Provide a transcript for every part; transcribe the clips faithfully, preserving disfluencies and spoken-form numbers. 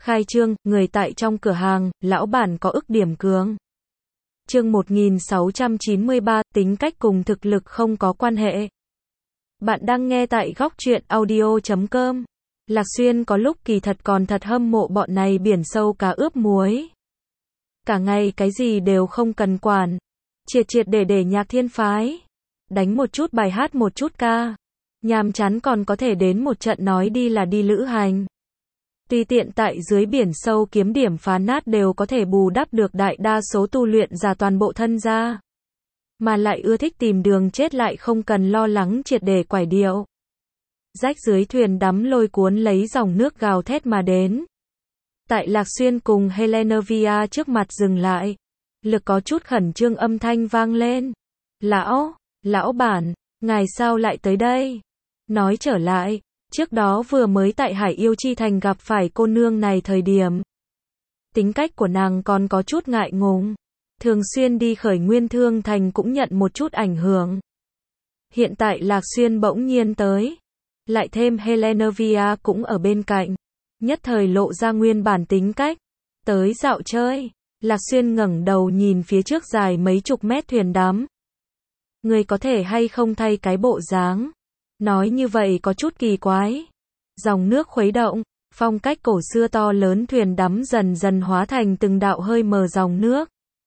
Khai trương, người tại trong cửa hàng, lão bản có ức điểm cường. Chương một nghìn sáu trăm chín mươi ba, tính cách cùng thực lực không có quan hệ. Bạn đang nghe tại góc truyện audio chấm com. Lạc Xuyên có lúc kỳ thật còn thật hâm mộ bọn này biển sâu cá ướp muối. Cả ngày cái gì đều không cần quản. Triệt triệt để để nhạc thiên phái. Đánh một chút bài hát một chút ca. Nhàm chán còn có thể đến một trận nói đi là đi lữ hành. Tùy tiện tại dưới biển sâu kiếm điểm phá nát đều có thể bù đắp được đại đa số tu luyện giả toàn bộ thân gia. Mà lại ưa thích tìm đường chết lại không cần lo lắng triệt để quải điệu. Rách dưới thuyền đắm lôi cuốn lấy dòng nước gào thét mà đến. Tại Lạc Xuyên cùng Helenevia trước mặt dừng lại. Lực có chút khẩn trương âm thanh vang lên. Lão, lão bản, ngài sao lại tới đây? Nói trở lại, trước đó vừa mới tại Hải Yêu Chi Thành gặp phải cô nương này thời điểm. Tính cách của nàng còn có chút ngại ngùng. Thường xuyên đi Khởi Nguyên Thương Thành cũng nhận một chút ảnh hưởng. Hiện tại Lạc Xuyên bỗng nhiên tới. Lại thêm Helenevia cũng ở bên cạnh. Nhất thời lộ ra nguyên bản tính cách. Tới dạo chơi. Lạc Xuyên ngẩng đầu nhìn phía trước dài mấy chục mét thuyền đắm. Người có thể hay không thay cái bộ dáng. Nói như vậy có chút kỳ quái. Dòng nước khuấy động, phong cách cổ xưa to lớn thuyền đắm dần dần hóa thành từng đạo hơi mờ dòng nước.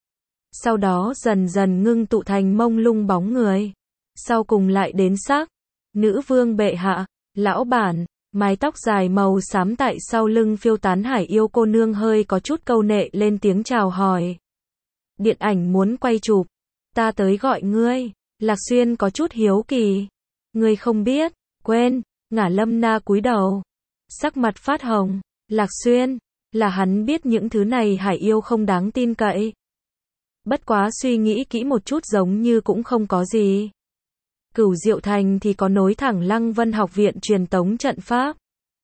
Sau đó dần dần ngưng tụ thành mông lung bóng người. Sau cùng lại đến sắc. Nữ vương bệ hạ, lão bản, mái tóc dài màu xám tại sau lưng phiêu tán Hải Yêu cô nương hơi có chút câu nệ lên tiếng chào hỏi. Điện ảnh muốn quay chụp. Ta tới gọi ngươi. Lạc Xuyên có chút hiếu kỳ. Ngươi không biết, quên, Ngả Lâm Na cúi đầu. Sắc mặt phát hồng, Lạc Xuyên, là hắn biết những thứ này Hải Yêu không đáng tin cậy. Bất quá suy nghĩ kỹ một chút giống như cũng không có gì. Cửu Diệu Thành thì có nối thẳng Lăng Vân học viện truyền tống trận pháp.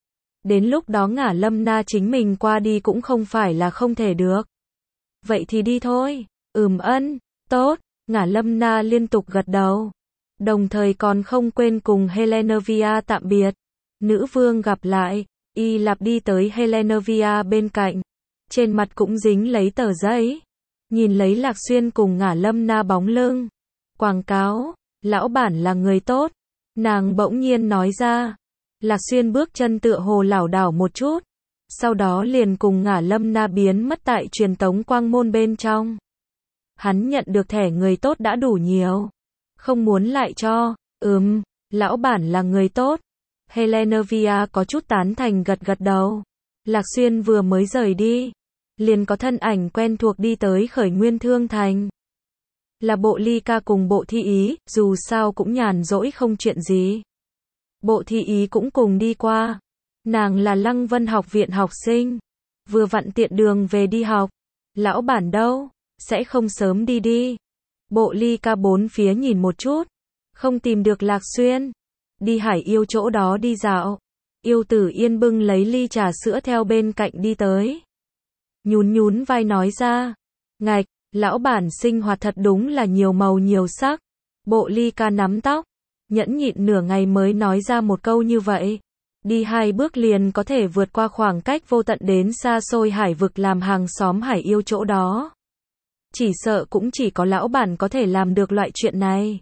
Đến lúc đó Ngả Lâm Na chính mình qua đi cũng không phải là không thể được. Vậy thì đi thôi, ừm ân, tốt, Ngả Lâm Na liên tục gật đầu. Đồng thời còn không quên cùng Helenevia tạm biệt. Nữ vương gặp lại, y lạp đi tới Helenevia bên cạnh. Trên mặt cũng dính lấy tờ giấy. Nhìn lấy Lạc Xuyên cùng Ngả Lâm Na bóng lưng. Quảng cáo, lão bản là người tốt. Nàng bỗng nhiên nói ra. Lạc Xuyên bước chân tựa hồ lảo đảo một chút. Sau đó liền cùng Ngả Lâm Na biến mất tại truyền tống quang môn bên trong. Hắn nhận được thẻ người tốt đã đủ nhiều. Không muốn lại cho, ừm, lão bản là người tốt. Helenevia có chút tán thành gật gật đầu. Lạc Xuyên vừa mới rời đi. Liền có thân ảnh quen thuộc đi tới Khởi Nguyên Thương Thành. Là Bộ Ly Ca cùng Bộ Thi Ý, dù sao cũng nhàn rỗi không chuyện gì. Bộ Thi Ý cũng cùng đi qua. Nàng là Lăng Vân học viện học sinh. Vừa vặn tiện đường về đi học. Lão bản đâu, sẽ không sớm đi đi. Bộ Ly Ca bốn phía nhìn một chút. Không tìm được Lạc Xuyên. Đi Hải Yêu chỗ đó đi dạo. Yêu Tử Yên bưng lấy ly trà sữa theo bên cạnh đi tới. Nhún nhún vai nói ra. Ngạch, lão bản sinh hoạt thật đúng là nhiều màu nhiều sắc. Bộ Ly Ca nắm tóc. Nhẫn nhịn nửa ngày mới nói ra một câu như vậy. Đi hai bước liền có thể vượt qua khoảng cách vô tận đến xa xôi hải vực làm hàng xóm Hải Yêu chỗ đó. Chỉ sợ cũng chỉ có lão bản có thể làm được loại chuyện này.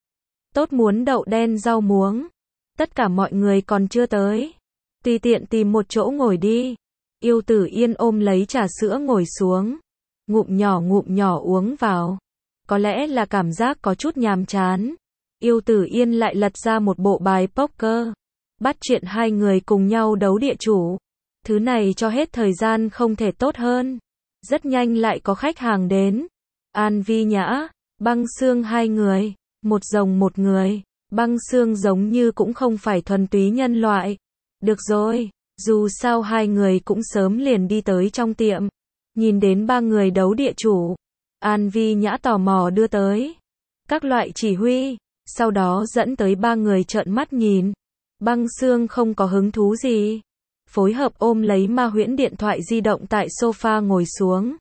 Tốt muốn đậu đen rau muống. Tất cả mọi người còn chưa tới. Tùy tiện tìm một chỗ ngồi đi. Yêu Tử Yên ôm lấy trà sữa ngồi xuống. Ngụm nhỏ ngụm nhỏ uống vào. Có lẽ là cảm giác có chút nhàm chán. Yêu Tử Yên lại lật ra một bộ bài poker. Bắt chuyện hai người cùng nhau đấu địa chủ. Thứ này cho hết thời gian không thể tốt hơn. Rất nhanh lại có khách hàng đến. An Vi Nhã, Băng Xương hai người, một rồng một người. Băng Xương giống như cũng không phải thuần túy nhân loại. Được rồi, dù sao hai người cũng sớm liền đi tới trong tiệm. Nhìn đến ba người đấu địa chủ. An Vi Nhã tò mò đưa tới các loại chỉ huy. Sau đó dẫn tới ba người trợn mắt nhìn. Băng Xương không có hứng thú gì. Phối hợp ôm lấy Ma Huyễn điện thoại di động tại sofa ngồi xuống.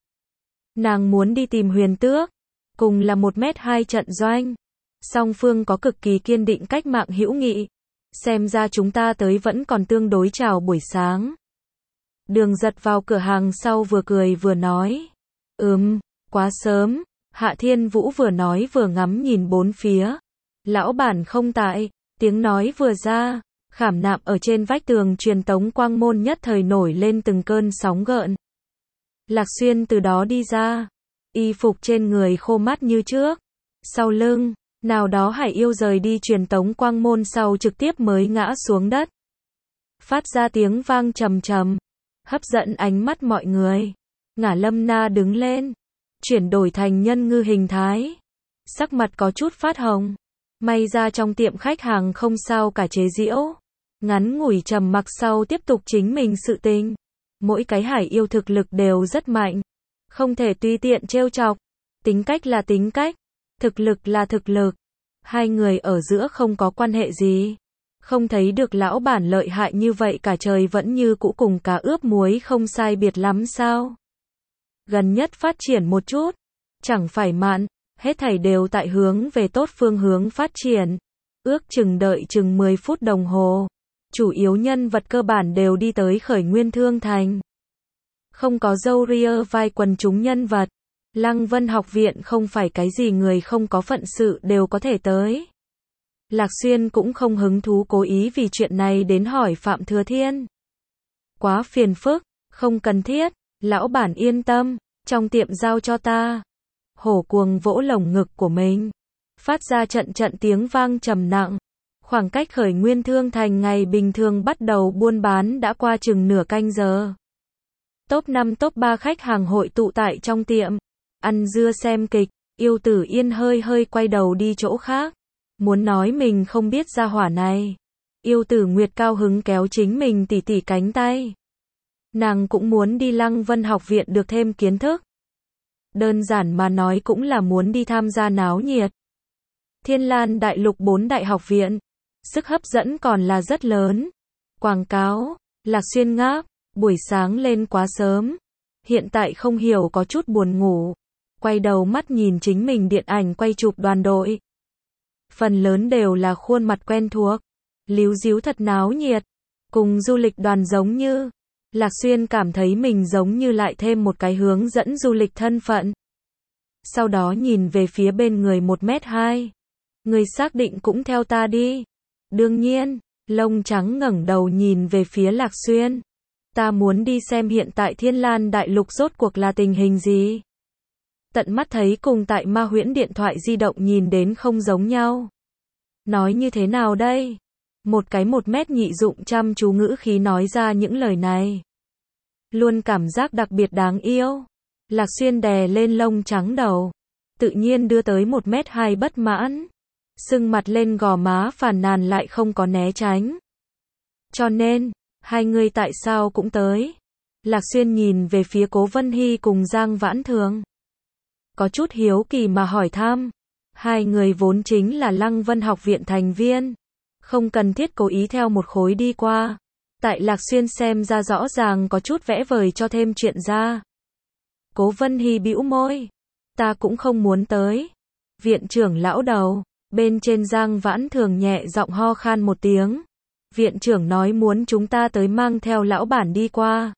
Nàng muốn đi tìm Huyền Tước. Cùng là một mét hai trận doanh. Song phương có cực kỳ kiên định cách mạng hữu nghị. Xem ra chúng ta tới vẫn còn tương đối chào buổi sáng. Đường Giật vào cửa hàng sau vừa cười vừa nói. Ừm, quá sớm. Hạ Thiên Vũ vừa nói vừa ngắm nhìn bốn phía. Lão bản không tại, tiếng nói vừa ra, khảm nạm ở trên vách tường truyền tống quang môn nhất thời nổi lên từng cơn sóng gợn. Lạc Xuyên từ đó đi ra, y phục trên người khô mát như trước. Sau lưng, nào đó hải yêu rời đi truyền tống quang môn sau trực tiếp mới ngã xuống đất. Phát ra tiếng vang trầm trầm, hấp dẫn ánh mắt mọi người. Ngả Lâm Na đứng lên, chuyển đổi thành nhân ngư hình thái. Sắc mặt có chút phát hồng. May ra trong tiệm khách hàng không sao cả chế giễu. Ngắn ngủi trầm mặc sau tiếp tục chính mình sự tình. Mỗi cái hải yêu thực lực đều rất mạnh. Không thể tùy tiện trêu chọc. Tính cách là tính cách. Thực lực là thực lực. Hai người ở giữa không có quan hệ gì. Không thấy được lão bản lợi hại như vậy cả trời vẫn như cũ cùng cá ướp muối không sai biệt lắm sao. Gần nhất phát triển một chút. Chẳng phải mạn. Hết thảy đều tại hướng về tốt phương hướng phát triển. Ước chừng đợi chừng mười phút đồng hồ. Chủ yếu nhân vật cơ bản đều đi tới Khởi Nguyên Thương Thành. Không có dâu ria vai quần chúng nhân vật. Lăng Vân học viện không phải cái gì người không có phận sự đều có thể tới. Lạc Xuyên cũng không hứng thú cố ý vì chuyện này đến hỏi Phạm Thừa Thiên. Quá phiền phức, không cần thiết, lão bản yên tâm, trong tiệm giao cho ta. Hổ cuồng vỗ lồng ngực của mình, phát ra trận trận tiếng vang trầm nặng. Khoảng cách Khởi Nguyên Thương Thành ngày bình thường bắt đầu buôn bán đã qua chừng nửa canh giờ. Top năm top ba khách hàng hội tụ tại trong tiệm, ăn dưa xem kịch. Yêu Tử Yên hơi hơi quay đầu đi chỗ khác, muốn nói mình không biết gia hỏa này. Yêu Tử Nguyệt cao hứng kéo chính mình tỉ tỉ cánh tay. Nàng cũng muốn đi Lăng Vân học viện được thêm kiến thức. Đơn giản mà nói cũng là muốn đi tham gia náo nhiệt. Thiên Lan Đại Lục bốn đại học viện, sức hấp dẫn còn là rất lớn. Quảng cáo, Lạc Xuyên ngáp, buổi sáng lên quá sớm. Hiện tại không hiểu có chút buồn ngủ. Quay đầu mắt nhìn chính mình điện ảnh quay chụp đoàn đội. Phần lớn đều là khuôn mặt quen thuộc. Líu díu thật náo nhiệt. Cùng du lịch đoàn giống như. Lạc Xuyên cảm thấy mình giống như lại thêm một cái hướng dẫn du lịch thân phận. Sau đó nhìn về phía bên người một mét hai. Người xác định cũng theo ta đi. Đương nhiên, lông trắng ngẩng đầu nhìn về phía Lạc Xuyên. Ta muốn đi xem hiện tại Thiên Lan Đại Lục rốt cuộc là tình hình gì. Tận mắt thấy cùng tại Ma Huyễn điện thoại di động nhìn đến không giống nhau. Nói như thế nào đây? Một cái một mét nhị dụng chăm chú ngữ khí nói ra những lời này. Luôn cảm giác đặc biệt đáng yêu. Lạc Xuyên đè lên lông trắng đầu. Tự nhiên đưa tới một mét hai bất mãn. Sưng mặt lên gò má phàn nàn lại không có né tránh. Cho nên, hai người tại sao cũng tới? Lạc Xuyên nhìn về phía Cố Vân Hy cùng Giang Vãn Thường. Có chút hiếu kỳ mà hỏi thăm. Hai người vốn chính là Lăng Vân học viện thành viên. Không cần thiết cố ý theo một khối đi qua. Tại Lạc Xuyên xem ra rõ ràng có chút vẽ vời cho thêm chuyện ra. Cố Vân Hy bĩu môi. Ta cũng không muốn tới. Viện trưởng lão đầu. Bên trên Giang Vãn Thường nhẹ giọng ho khan một tiếng. Viện trưởng nói muốn chúng ta tới mang theo lão bản đi qua.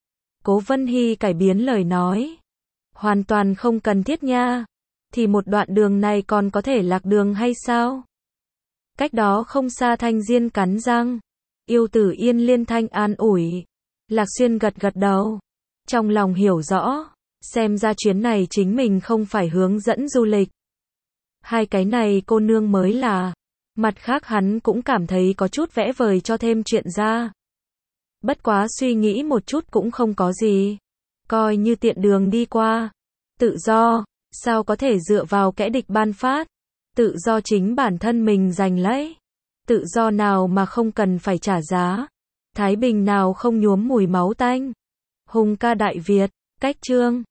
Cố Vân Hy cải biến lời nói. Hoàn toàn không cần thiết nha. Thì một đoạn đường này còn có thể lạc đường hay sao? Cách đó không xa Thanh Diên cắn răng. Yêu Tử Yên liên thanh an ủi. Lạc Xuyên gật gật đầu. Trong lòng hiểu rõ. Xem ra chuyến này chính mình không phải hướng dẫn du lịch. Hai cái này cô nương mới là. Mặt khác hắn cũng cảm thấy có chút vẽ vời cho thêm chuyện ra. Bất quá suy nghĩ một chút cũng không có gì. Coi như tiện đường đi qua. Tự do, sao có thể dựa vào kẻ địch ban phát. Tự do chính bản thân mình giành lấy. Tự do nào mà không cần phải trả giá. Thái bình nào không nhuốm mùi máu tanh. Hùng ca Đại Việt, cách chương.